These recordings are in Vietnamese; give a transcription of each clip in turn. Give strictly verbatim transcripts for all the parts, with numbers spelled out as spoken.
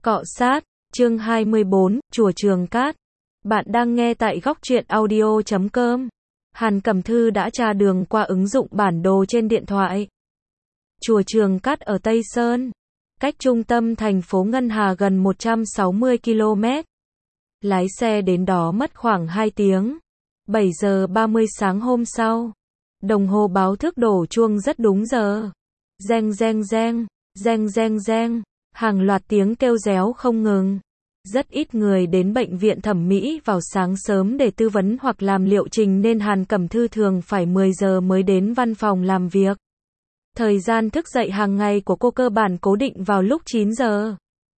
Cọ sát, chương hai mươi bốn, Chùa Trường Cát. Bạn đang nghe tại góc truyện audio chấm com. Hàn Cẩm Thư đã tra đường qua ứng dụng bản đồ trên điện thoại. Chùa Trường Cát ở Tây Sơn, cách trung tâm thành phố Ngân Hà gần một trăm sáu mươi ki lô mét. Lái xe đến đó mất khoảng hai tiếng. bảy giờ ba mươi sáng hôm sau, đồng hồ báo thức đổ chuông rất đúng giờ. Reng reng reng, reng reng reng, hàng loạt tiếng kêu réo không ngừng. Rất ít người đến bệnh viện thẩm mỹ vào sáng sớm để tư vấn hoặc làm liệu trình nên Hàn Cẩm Thư thường phải mười giờ mới đến văn phòng làm việc. Thời gian thức dậy hàng ngày của cô cơ bản cố định vào lúc chín giờ.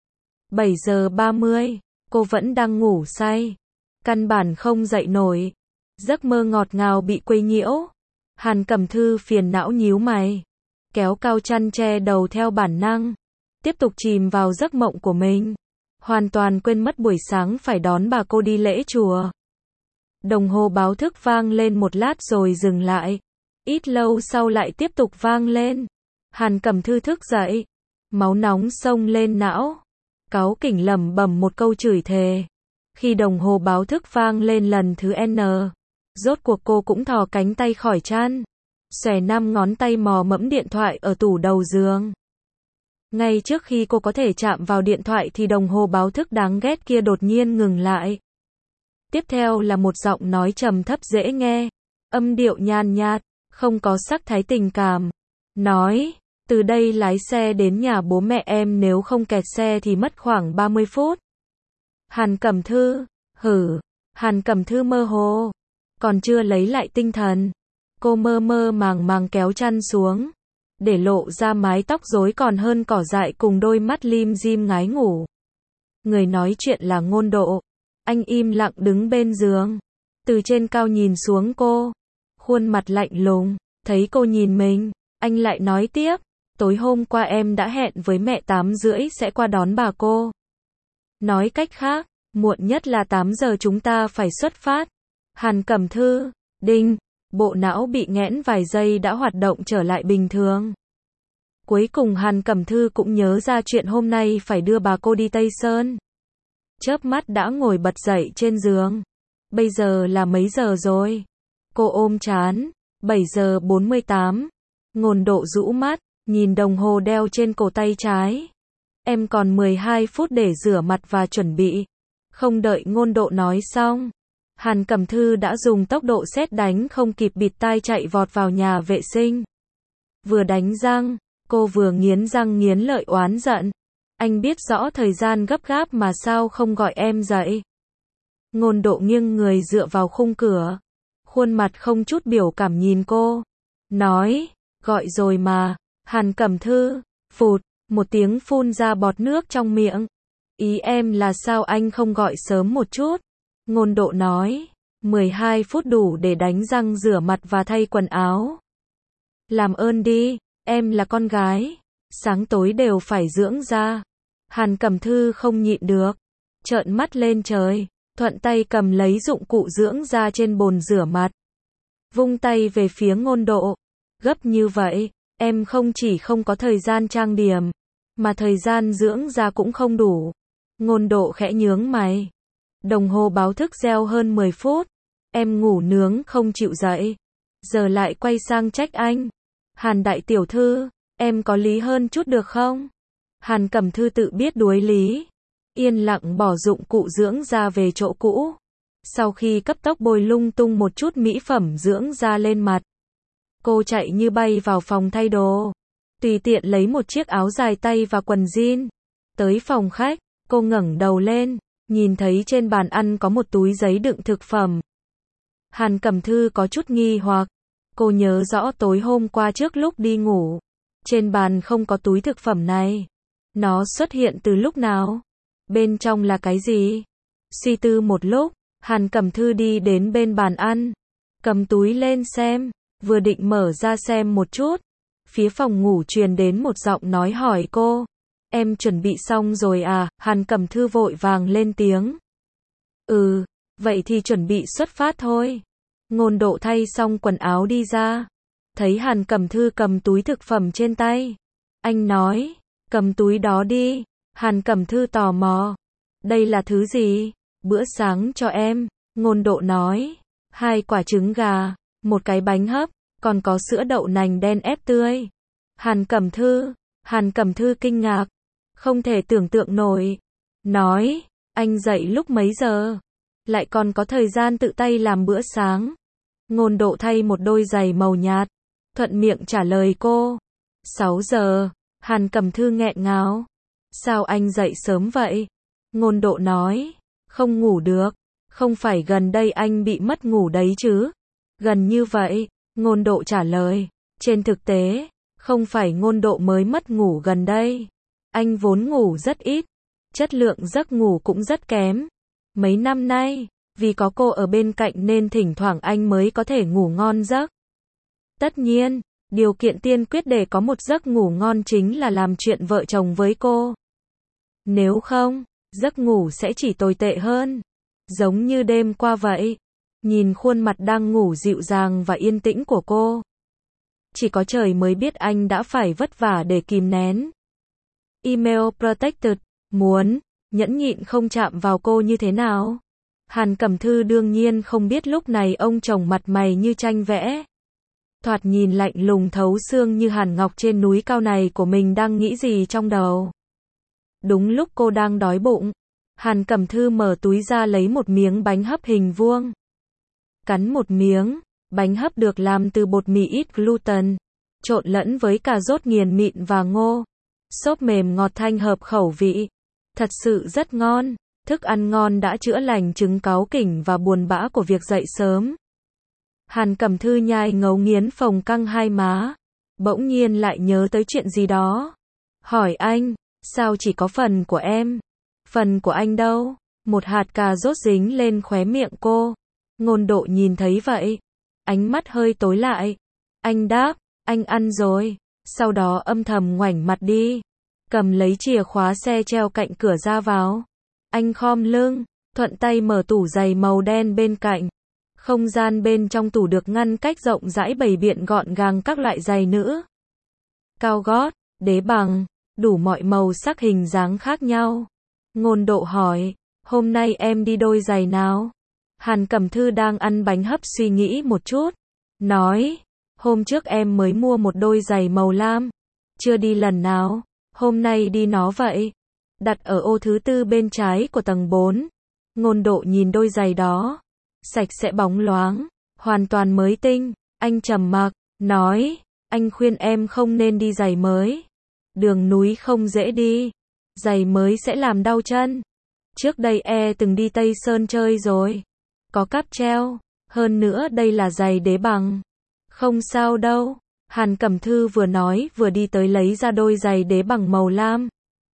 bảy giờ ba mươi, cô vẫn đang ngủ say. Căn bản không dậy nổi. Giấc mơ ngọt ngào bị quấy nhiễu. Hàn Cẩm Thư phiền não nhíu mày. Kéo cao chăn che đầu theo bản năng. Tiếp tục chìm vào giấc mộng của mình. Hoàn toàn quên mất buổi sáng phải đón bà cô đi lễ chùa. Đồng hồ báo thức vang lên một lát rồi dừng lại. Ít lâu sau lại tiếp tục vang lên. Hàn Cẩm Thư thức dậy. Máu nóng xông lên não. Cáu kỉnh lẩm bẩm một câu chửi thề. Khi đồng hồ báo thức vang lên lần thứ N. Rốt cuộc cô cũng thò cánh tay khỏi chăn. Xòe năm ngón tay mò mẫm điện thoại ở tủ đầu giường. Ngay trước khi cô có thể chạm vào điện thoại thì đồng hồ báo thức đáng ghét kia đột nhiên ngừng lại. Tiếp theo là một giọng nói trầm thấp dễ nghe, âm điệu nhàn nhạt, không có sắc thái tình cảm. Nói, từ đây lái xe đến nhà bố mẹ em, nếu không kẹt xe thì mất khoảng ba mươi phút. Hàn Cẩm Thư, hử, Hàn Cẩm Thư mơ hồ, còn chưa lấy lại tinh thần. Cô mơ mơ màng màng kéo chăn xuống, để lộ ra mái tóc rối còn hơn cỏ dại cùng đôi mắt lim dim ngái ngủ. Người nói chuyện là Ngôn Độ. Anh im lặng đứng bên giường, từ trên cao nhìn xuống cô, khuôn mặt lạnh lùng. Thấy cô nhìn mình, anh lại nói tiếp, tối hôm qua em đã hẹn với mẹ tám rưỡi sẽ qua đón bà cô. Nói cách khác, muộn nhất là tám giờ chúng ta phải xuất phát. Hàn Cẩm Thư, đinh, bộ não bị nghẽn vài giây đã hoạt động trở lại bình thường. Cuối cùng Hàn Cẩm Thư cũng nhớ ra chuyện hôm nay phải đưa bà cô đi Tây Sơn. Chớp mắt đã ngồi bật dậy trên giường. Bây giờ là mấy giờ rồi? Cô ôm trán. bảy giờ bốn mươi tám. Ngôn Độ rũ mắt, nhìn đồng hồ đeo trên cổ tay trái. Em còn mười hai phút để rửa mặt và chuẩn bị. Không đợi Ngôn Độ nói xong, Hàn Cẩm Thư đã dùng tốc độ sét đánh không kịp bịt tai chạy vọt vào nhà vệ sinh. Vừa đánh răng, cô vừa nghiến răng nghiến lợi oán giận. Anh biết rõ thời gian gấp gáp mà sao không gọi em dậy. Ngôn Độ nghiêng người dựa vào khung cửa, khuôn mặt không chút biểu cảm nhìn cô. Nói, gọi rồi mà. Hàn Cẩm Thư, phụt, một tiếng phun ra bọt nước trong miệng. Ý em là sao anh không gọi sớm một chút? Ngôn Độ nói, mười hai phút đủ để đánh răng rửa mặt và thay quần áo. Làm ơn đi, em là con gái, sáng tối đều phải dưỡng da. Hàn Cẩm Thư không nhịn được, trợn mắt lên trời, thuận tay cầm lấy dụng cụ dưỡng da trên bồn rửa mặt. Vung tay về phía Ngôn Độ, gấp như vậy, em không chỉ không có thời gian trang điểm, mà thời gian dưỡng da cũng không đủ. Ngôn Độ khẽ nhướng mày. Đồng hồ báo thức reo hơn mười phút. Em ngủ nướng không chịu dậy. Giờ lại quay sang trách anh. Hàn đại tiểu thư, em có lý hơn chút được không? Hàn Cẩm Thư tự biết đuối lý. Yên lặng bỏ dụng cụ dưỡng da về chỗ cũ. Sau khi cấp tốc bôi lung tung một chút mỹ phẩm dưỡng da lên mặt, cô chạy như bay vào phòng thay đồ. Tùy tiện lấy một chiếc áo dài tay và quần jean. Tới phòng khách, cô ngẩng đầu lên, nhìn thấy trên bàn ăn có một túi giấy đựng thực phẩm. Hàn Cẩm Thư có chút nghi hoặc. Cô nhớ rõ tối hôm qua trước lúc đi ngủ, trên bàn không có túi thực phẩm này. Nó xuất hiện từ lúc nào? Bên trong là cái gì? Suy tư một lúc, Hàn Cẩm Thư đi đến bên bàn ăn, cầm túi lên xem, vừa định mở ra xem một chút. Phía phòng ngủ truyền đến một giọng nói hỏi cô. Em chuẩn bị xong rồi à? Hàn Cẩm Thư vội vàng lên tiếng. Ừ, vậy thì chuẩn bị xuất phát thôi. Ngôn Độ thay xong quần áo đi ra. Thấy Hàn Cẩm Thư cầm túi thực phẩm trên tay. Anh nói, cầm túi đó đi. Hàn Cẩm Thư tò mò. Đây là thứ gì? Bữa sáng cho em, Ngôn Độ nói. Hai quả trứng gà, một cái bánh hấp, còn có sữa đậu nành đen ép tươi. Hàn Cẩm Thư, Hàn Cẩm Thư kinh ngạc, không thể tưởng tượng nổi. Nói, anh dậy lúc mấy giờ? Lại còn có thời gian tự tay làm bữa sáng. Ngôn Độ thay một đôi giày màu nhạt, thuận miệng trả lời cô. sáu giờ, Hàn Cẩm Thư nghẹn ngào. Sao anh dậy sớm vậy? Ngôn Độ nói, không ngủ được, không phải gần đây anh bị mất ngủ đấy chứ? Gần như vậy, Ngôn Độ trả lời. Trên thực tế, không phải Ngôn Độ mới mất ngủ gần đây. Anh vốn ngủ rất ít, chất lượng giấc ngủ cũng rất kém. Mấy năm nay, vì có cô ở bên cạnh nên thỉnh thoảng anh mới có thể ngủ ngon giấc. Tất nhiên, điều kiện tiên quyết để có một giấc ngủ ngon chính là làm chuyện vợ chồng với cô. Nếu không, giấc ngủ sẽ chỉ tồi tệ hơn. Giống như đêm qua vậy. Nhìn khuôn mặt đang ngủ dịu dàng và yên tĩnh của cô. Chỉ có trời mới biết anh đã phải vất vả để kìm nén. Email protected, muốn, nhẫn nhịn không chạm vào cô như thế nào? Hàn Cẩm Thư đương nhiên không biết lúc này ông chồng mặt mày như tranh vẽ. Thoạt nhìn lạnh lùng thấu xương như hàn ngọc trên núi cao này của mình đang nghĩ gì trong đầu. Đúng lúc cô đang đói bụng, Hàn Cẩm Thư mở túi ra lấy một miếng bánh hấp hình vuông. Cắn một miếng, bánh hấp được làm từ bột mì ít gluten, trộn lẫn với cà rốt nghiền mịn và ngô. Xốp mềm ngọt thanh hợp khẩu vị. Thật sự rất ngon, thức ăn ngon đã chữa lành chứng cáu kỉnh và buồn bã của việc dậy sớm. Hàn Cẩm Thư nhai ngấu nghiến phồng căng hai má, bỗng nhiên lại nhớ tới chuyện gì đó. Hỏi anh, sao chỉ có phần của em? Phần của anh đâu? Một hạt cà rốt dính lên khóe miệng cô. Ngôn Độ nhìn thấy vậy, ánh mắt hơi tối lại. Anh đáp, anh ăn rồi. Sau đó âm thầm ngoảnh mặt đi, cầm lấy chìa khóa xe treo cạnh cửa ra vào. Anh khom lưng, thuận tay mở tủ giày màu đen bên cạnh. Không gian bên trong tủ được ngăn cách rộng rãi bày biện gọn gàng các loại giày nữ. Cao gót, đế bằng, đủ mọi màu sắc hình dáng khác nhau. Ngôn Độ hỏi, hôm nay em đi đôi giày nào? Hàn Cẩm Thư đang ăn bánh hấp suy nghĩ một chút. Nói, hôm trước em mới mua một đôi giày màu lam. Chưa đi lần nào, hôm nay đi nó vậy. Đặt ở ô thứ tư bên trái của tầng bốn. Ngôn Độ nhìn đôi giày đó. Sạch sẽ bóng loáng, hoàn toàn mới tinh. Anh trầm mặc, nói, anh khuyên em không nên đi giày mới. Đường núi không dễ đi. Giày mới sẽ làm đau chân. Trước đây e từng đi Tây Sơn chơi rồi. Có cáp treo. Hơn nữa đây là giày đế bằng. Không sao đâu. Hàn Cẩm Thư vừa nói vừa đi tới lấy ra đôi giày đế bằng màu lam.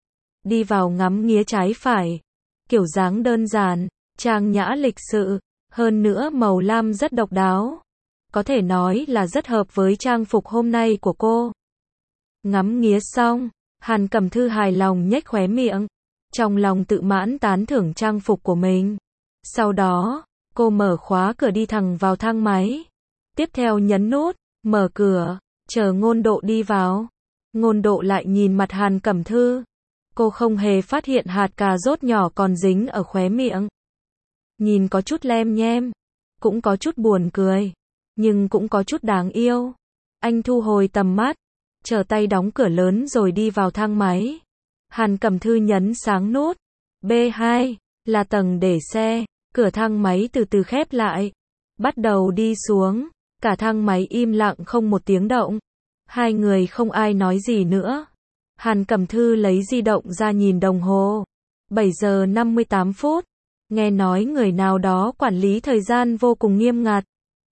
Đi vào ngắm nghía trái phải. Kiểu dáng đơn giản, trang nhã lịch sự. Hơn nữa màu lam rất độc đáo. Có thể nói là rất hợp với trang phục hôm nay của cô. Ngắm nghía xong, Hàn Cẩm Thư hài lòng nhếch khóe miệng. Trong lòng tự mãn tán thưởng trang phục của mình. Sau đó, cô mở khóa cửa đi thẳng vào thang máy. Tiếp theo nhấn nút, mở cửa, chờ Ngôn Độ đi vào. Ngôn Độ lại nhìn mặt Hàn Cẩm Thư. Cô không hề phát hiện hạt cà rốt nhỏ còn dính ở khóe miệng. Nhìn có chút lem nhem, cũng có chút buồn cười, nhưng cũng có chút đáng yêu. Anh thu hồi tầm mắt, trở tay đóng cửa lớn rồi đi vào thang máy. Hàn Cẩm Thư nhấn sáng nút. B hai, là tầng để xe. Cửa thang máy từ từ khép lại. Bắt đầu đi xuống. Cả thang máy im lặng không một tiếng động. Hai người không ai nói gì nữa. Hàn Cẩm Thư lấy di động ra nhìn đồng hồ. bảy giờ năm mươi tám phút. Nghe nói người nào đó quản lý thời gian vô cùng nghiêm ngặt.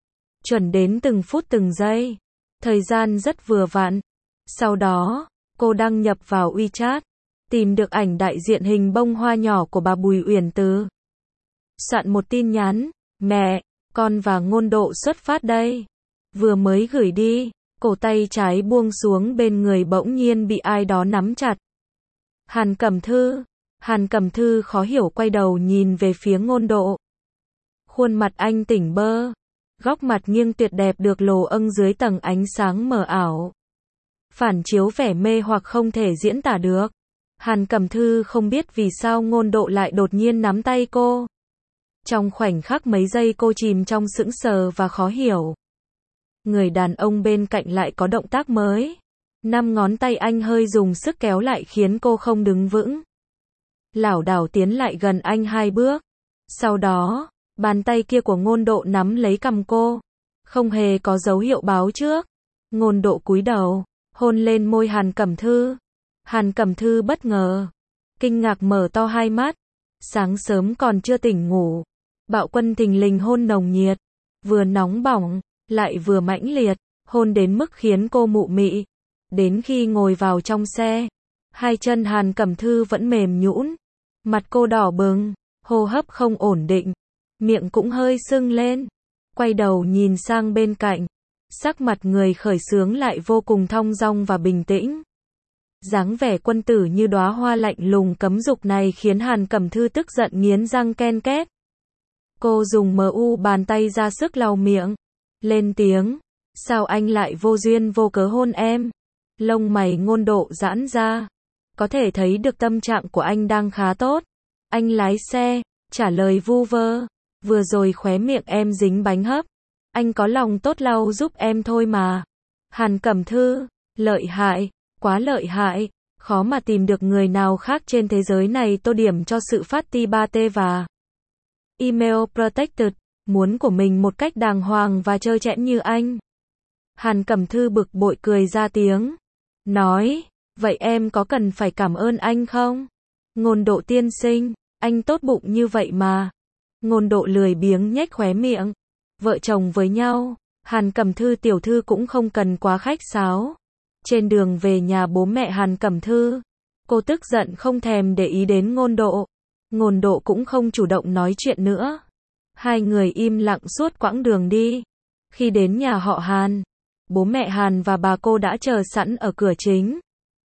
Chuẩn đến từng phút từng giây. Thời gian rất vừa vặn. Sau đó, cô đăng nhập vào WeChat. Tìm được ảnh đại diện hình bông hoa nhỏ của bà Bùi Uyển Từ. Soạn một tin nhắn. Mẹ, con và Ngôn Độ xuất phát đây. Vừa mới gửi đi, cổ tay trái buông xuống bên người bỗng nhiên bị ai đó nắm chặt. Hàn Cẩm Thư. Hàn Cẩm Thư khó hiểu quay đầu nhìn về phía Ngôn Độ. Khuôn mặt anh tỉnh bơ. Góc mặt nghiêng tuyệt đẹp được lồ âng dưới tầng ánh sáng mờ ảo. Phản chiếu vẻ mê hoặc không thể diễn tả được. Hàn Cẩm Thư không biết vì sao Ngôn Độ lại đột nhiên nắm tay cô. Trong khoảnh khắc mấy giây cô chìm trong sững sờ và khó hiểu. Người đàn ông bên cạnh lại có động tác mới. Năm ngón tay anh hơi dùng sức kéo lại khiến cô không đứng vững. Lảo đảo tiến lại gần anh hai bước. Sau đó, bàn tay kia của Ngôn Độ nắm lấy cằm cô. Không hề có dấu hiệu báo trước. Ngôn Độ cúi đầu, hôn lên môi Hàn Cẩm Thư. Hàn Cẩm Thư bất ngờ, kinh ngạc mở to hai mắt. Sáng sớm còn chưa tỉnh ngủ. Bạo Quân thình lình hôn nồng nhiệt. Vừa nóng bỏng, lại vừa mãnh liệt. Hôn đến mức khiến cô mụ mị. Đến khi ngồi vào trong xe, hai chân Hàn Cẩm Thư vẫn mềm nhũn. Mặt cô đỏ bừng, hô hấp không ổn định. Miệng cũng hơi sưng lên. Quay đầu nhìn sang bên cạnh. Sắc mặt người khởi xướng lại vô cùng thong dong và bình tĩnh. Dáng vẻ quân tử như đóa hoa lạnh lùng cấm dục này khiến Hàn Cẩm Thư tức giận nghiến răng ken két. Cô dùng mờ u bàn tay ra sức lau miệng. Lên tiếng. Sao anh lại vô duyên vô cớ hôn em? Lông mày Ngôn Độ giãn ra. Có thể thấy được tâm trạng của anh đang khá tốt. Anh lái xe, trả lời vu vơ. Vừa rồi khóe miệng em dính bánh hấp. Anh có lòng tốt lau giúp em thôi mà. Hàn Cẩm Thư, lợi hại, quá lợi hại. Khó mà tìm được người nào khác trên thế giới này tô điểm cho sự phát ti ba T và email protected, muốn của mình một cách đàng hoàng và trơ trẽn như anh. Hàn Cẩm Thư bực bội cười ra tiếng. Nói, vậy em có cần phải cảm ơn anh không? Ngôn Độ tiên sinh, anh tốt bụng như vậy mà. Ngôn Độ lười biếng nhếch khóe miệng. Vợ chồng với nhau, Hàn Cẩm Thư tiểu thư cũng không cần quá khách sáo. Trên đường về nhà bố mẹ Hàn Cẩm Thư, cô tức giận không thèm để ý đến Ngôn Độ. Ngôn Độ cũng không chủ động nói chuyện nữa. Hai người im lặng suốt quãng đường đi. Khi đến nhà họ Hàn, bố mẹ Hàn và bà cô đã chờ sẵn ở cửa chính.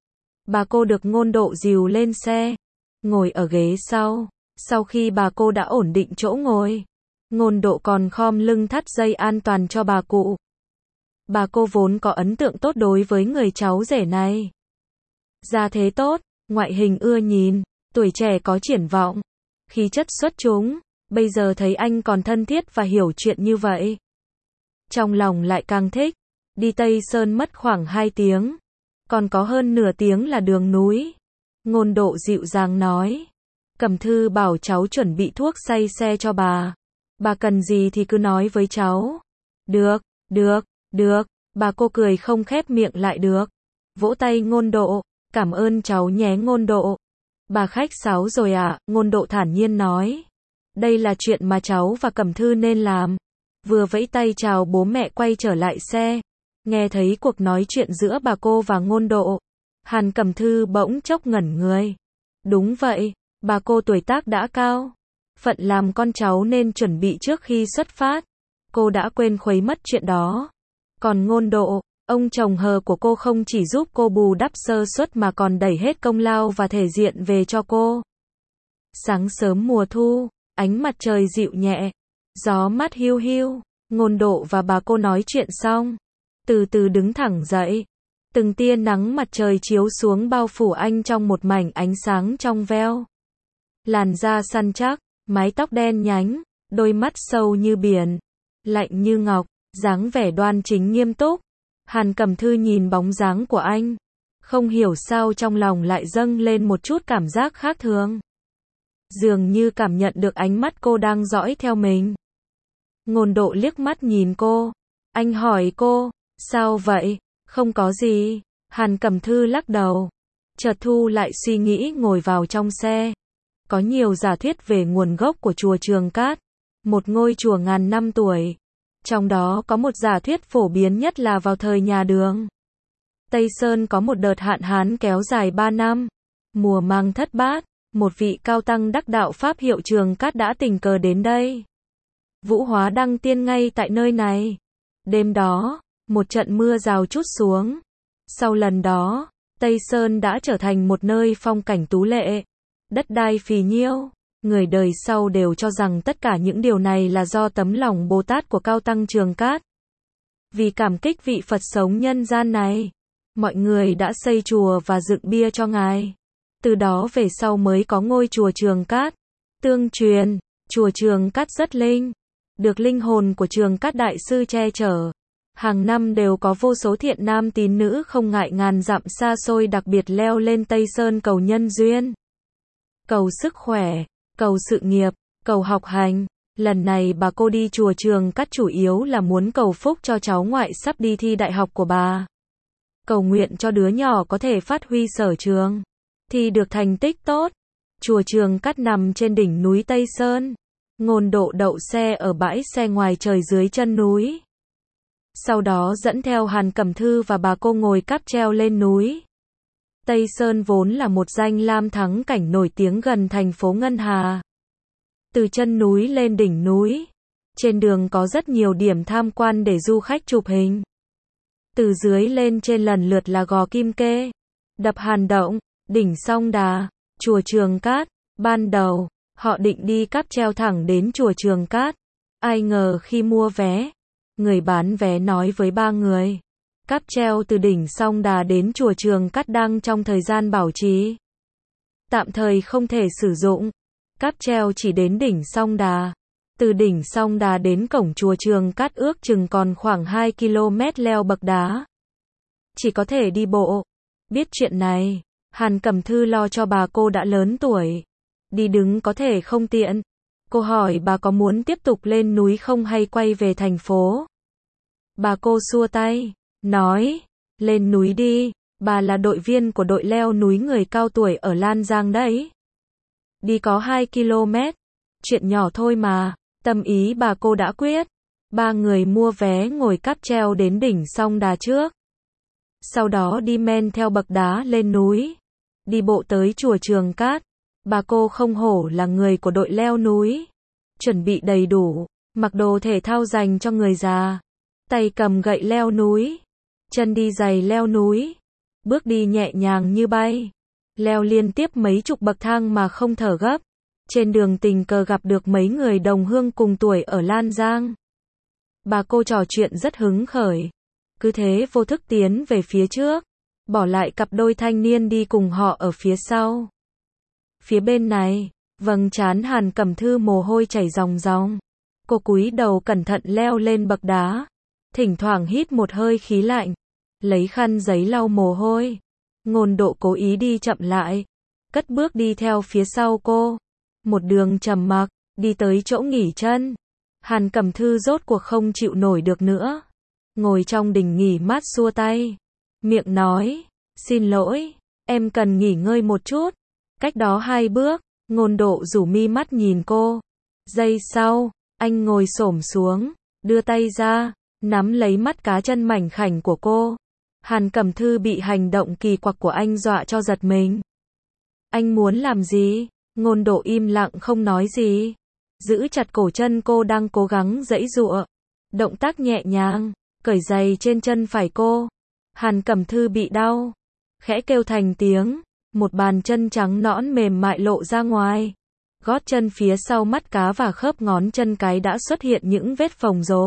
Bà cô được Ngôn Độ dìu lên xe, ngồi ở ghế sau. Sau khi bà cô đã ổn định chỗ ngồi, Ngôn Độ còn khom lưng thắt dây an toàn cho bà cụ. Bà cô vốn có ấn tượng tốt đối với người cháu rể này. Gia thế tốt, ngoại hình ưa nhìn, tuổi trẻ có triển vọng, khí chất xuất chúng. Bây giờ thấy anh còn thân thiết và hiểu chuyện như vậy, trong lòng lại càng thích. Đi Tây Sơn mất khoảng hai tiếng, còn có hơn nửa tiếng là đường núi. Ngôn Độ dịu dàng nói. Cẩm Thư bảo cháu chuẩn bị thuốc say xe cho bà. Bà cần gì thì cứ nói với cháu. Được, được, được. Bà cô cười không khép miệng lại được. Vỗ tay Ngôn Độ. Cảm ơn cháu nhé Ngôn Độ. Bà khách sáo rồi à? Ngôn Độ thản nhiên nói. Đây là chuyện mà cháu và Cẩm Thư nên làm. Vừa vẫy tay chào bố mẹ quay trở lại xe. Nghe thấy cuộc nói chuyện giữa bà cô và Ngôn Độ, Hàn Cẩm Thư bỗng chốc ngẩn người. Đúng vậy, bà cô tuổi tác đã cao. Phận làm con cháu nên chuẩn bị trước khi xuất phát. Cô đã quên khuấy mất chuyện đó. Còn Ngôn Độ, ông chồng hờ của cô không chỉ giúp cô bù đắp sơ suất mà còn đẩy hết công lao và thể diện về cho cô. Sáng sớm mùa thu, ánh mặt trời dịu nhẹ, gió mát hiu hiu. Ngôn Độ và bà cô nói chuyện xong, từ từ đứng thẳng dậy. Từng tia nắng mặt trời chiếu xuống bao phủ anh trong một mảnh ánh sáng trong veo. Làn da săn chắc, mái tóc đen nhánh, đôi mắt sâu như biển, lạnh như ngọc, dáng vẻ đoan chính nghiêm túc. Hàn Cẩm Thư nhìn bóng dáng của anh, không hiểu sao trong lòng lại dâng lên một chút cảm giác khác thường. Dường như cảm nhận được ánh mắt cô đang dõi theo mình. Ngôn Độ liếc mắt nhìn cô. Anh hỏi cô, sao vậy? Không có gì. Hàn Cẩm Thư lắc đầu. Chợt thu lại suy nghĩ ngồi vào trong xe. Có nhiều giả thuyết về nguồn gốc của chùa Trường Cát, một ngôi chùa ngàn năm tuổi. Trong đó có một giả thuyết phổ biến nhất là vào thời nhà Đường, Tây Sơn có một đợt hạn hán kéo dài ba năm. Mùa màng thất bát, một vị cao tăng đắc đạo Pháp hiệu Trường Cát đã tình cờ đến đây. Vũ hóa đăng tiên ngay tại nơi này. Đêm đó, một trận mưa rào trút xuống. Sau lần đó, Tây Sơn đã trở thành một nơi phong cảnh tú lệ, đất đai phì nhiêu. Người đời sau đều cho rằng tất cả những điều này là do tấm lòng Bồ Tát của cao tăng Trường Cát. Vì cảm kích vị Phật sống nhân gian này, mọi người đã xây chùa và dựng bia cho ngài. Từ đó về sau mới có ngôi chùa Trường Cát. Tương truyền, chùa Trường Cát rất linh, được linh hồn của Trường Cát Đại Sư che chở. Hàng năm đều có vô số thiện nam tín nữ không ngại ngàn dặm xa xôi đặc biệt leo lên Tây Sơn cầu nhân duyên, cầu sức khỏe, cầu sự nghiệp, cầu học hành. Lần này bà cô đi chùa Trường Cát chủ yếu là muốn cầu phúc cho cháu ngoại sắp đi thi đại học của bà. Cầu nguyện cho đứa nhỏ có thể phát huy sở trường, thi được thành tích tốt. Chùa Trường Cát nằm trên đỉnh núi Tây Sơn. Ngôn Độ đậu xe ở bãi xe ngoài trời dưới chân núi. Sau đó dẫn theo Hàn Cẩm Thư và bà cô ngồi cáp treo lên núi. Tây Sơn vốn là một danh lam thắng cảnh nổi tiếng gần thành phố Ngân Hà. Từ chân núi lên đỉnh núi, trên đường có rất nhiều điểm tham quan để du khách chụp hình. Từ dưới lên trên lần lượt là Gò Kim Kê, đập Hàn Động, đỉnh Song Đà, chùa Trường Cát. Ban đầu, họ định đi cáp treo thẳng đến chùa Trường Cát. Ai ngờ khi mua vé, người bán vé nói với ba người, cáp treo từ đỉnh Song Đà đến chùa Trường Cát đang trong thời gian bảo trì, tạm thời không thể sử dụng. Cáp treo chỉ đến đỉnh Song Đà. Từ đỉnh Song Đà đến cổng chùa Trường Cát ước chừng còn khoảng hai ki lô mét leo bậc đá. Chỉ có thể đi bộ. Biết chuyện này, Hàn Cẩm Thư lo cho bà cô đã lớn tuổi. Đi đứng có thể không tiện. Cô hỏi bà có muốn tiếp tục lên núi không hay quay về thành phố. Bà cô xua tay, nói, lên núi đi, bà là đội viên của đội leo núi người cao tuổi ở Lan Giang đấy. Đi có hai ki lô mét, chuyện nhỏ thôi mà, tâm ý bà cô đã quyết. Ba người mua vé ngồi cáp treo đến đỉnh Song Đà trước. Sau đó đi men theo bậc đá lên núi, đi bộ tới chùa Trường Cát. Bà cô không hổ là người của đội leo núi, chuẩn bị đầy đủ, mặc đồ thể thao dành cho người già, tay cầm gậy leo núi, chân đi giày leo núi, bước đi nhẹ nhàng như bay, leo liên tiếp mấy chục bậc thang mà không thở gấp. Trên đường tình cờ gặp được mấy người đồng hương cùng tuổi ở Lan Giang. Bà cô trò chuyện rất hứng khởi, cứ thế vô thức tiến về phía trước, bỏ lại cặp đôi thanh niên đi cùng họ ở phía sau. Phía bên này, vầng trán Hàn Cẩm Thư mồ hôi chảy ròng ròng. Cô cúi đầu cẩn thận leo lên bậc đá, thỉnh thoảng hít một hơi khí lạnh, lấy khăn giấy lau mồ hôi. Ngôn Độ cố ý đi chậm lại, cất bước đi theo phía sau cô. Một đường trầm mặc, đi tới chỗ nghỉ chân. Hàn Cẩm Thư rốt cuộc không chịu nổi được nữa, ngồi trong đình nghỉ mát xua tay, miệng nói, xin lỗi, em cần nghỉ ngơi một chút. Cách đó hai bước, Ngôn Độ rủ mi mắt nhìn cô. Giây sau, anh ngồi xổm xuống, đưa tay ra, nắm lấy mắt cá chân mảnh khảnh của cô. Hàn Cẩm Thư bị hành động kỳ quặc của anh dọa cho giật mình. Anh muốn làm gì? Ngôn Độ im lặng không nói gì, giữ chặt cổ chân cô đang cố gắng giãy giụa. Động tác nhẹ nhàng, cởi giày trên chân phải cô. Hàn Cẩm Thư bị đau, khẽ kêu thành tiếng. Một bàn chân trắng nõn mềm mại lộ ra ngoài. Gót chân phía sau mắt cá và khớp ngón chân cái đã xuất hiện những vết phồng rộp.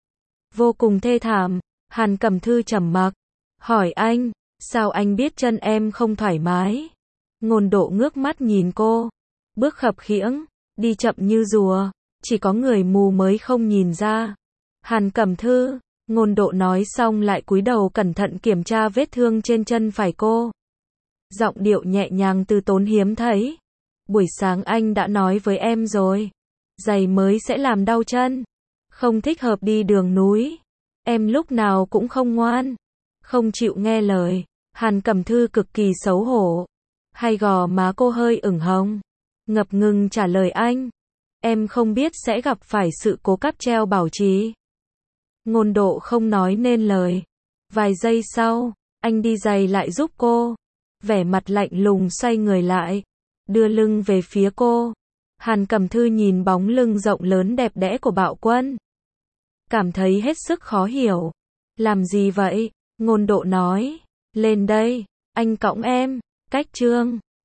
Vô cùng thê thảm. Hàn Cẩm Thư trầm mặc, hỏi anh, sao anh biết chân em không thoải mái? Ngôn Độ ngước mắt nhìn cô, bước khập khiễng, đi chậm như rùa, chỉ có người mù mới không nhìn ra. Hàn Cẩm Thư, Ngôn Độ nói xong lại cúi đầu cẩn thận kiểm tra vết thương trên chân phải cô. Giọng điệu nhẹ nhàng từ tốn hiếm thấy. Buổi sáng anh đã nói với em rồi, giày mới sẽ làm đau chân, không thích hợp đi đường núi. Em lúc nào cũng không ngoan, không chịu nghe lời. Hàn Cẩm Thư cực kỳ xấu hổ, hai gò má cô hơi ửng hồng, ngập ngừng trả lời anh, em không biết sẽ gặp phải sự cố cáp treo bảo trì. Ngôn Độ không nói nên lời. Vài giây sau, anh đi giày lại giúp cô, vẻ mặt lạnh lùng xoay người lại, đưa lưng về phía cô. Hàn Cẩm Thư nhìn bóng lưng rộng lớn đẹp đẽ của Bạo Quân, cảm thấy hết sức khó hiểu. Làm gì vậy? Ngôn Độ nói, lên đây, anh cõng em. Cách chương